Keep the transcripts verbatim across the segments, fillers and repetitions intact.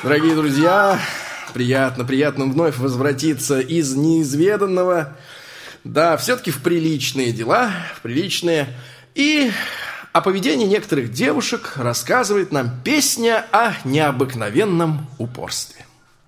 Дорогие друзья, приятно, приятно вновь возвратиться из неизведанного, да, все-таки в приличные дела, в приличные. И о поведении некоторых девушек рассказывает нам песня о необыкновенном упорстве.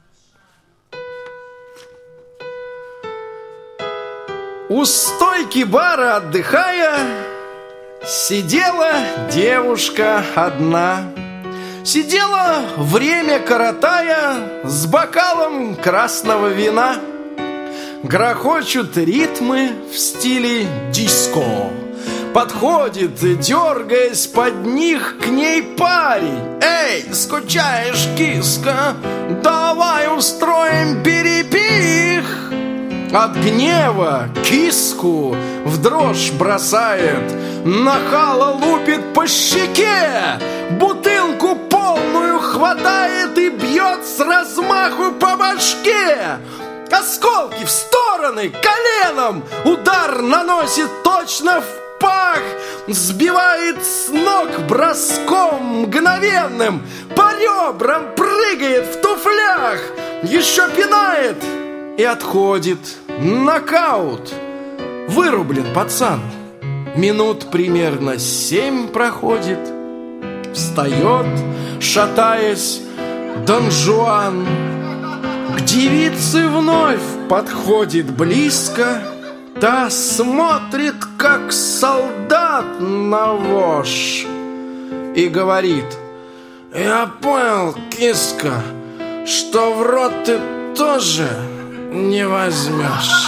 У стойки бара отдыхая, сидела девушка одна. Сидела, время коротая, с бокалом красного вина. Грохочут ритмы в стиле диско. Подходит, дергаясь под них, к ней парень. Эй, скучаешь, киска? Давай устроим перепих. От гнева киску в дрожь бросает, нахало лупит по щеке, бутылку полную хватает и бьет с размаху по башке. Осколки в стороны коленом, удар наносит точно в пах, сбивает с ног броском мгновенным, по ребрам прыгает в туфлях, еще пинает и отходит. Нокаут. Вырублен пацан. Минут примерно семь проходит. Встает, шатаясь, Дон Жуан. К девице вновь подходит близко. Та смотрит, как солдат на вож, и говорит: я понял, киска, что в рот ты тоже не возьмешь.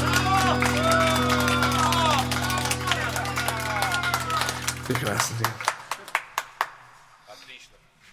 Прекрасно.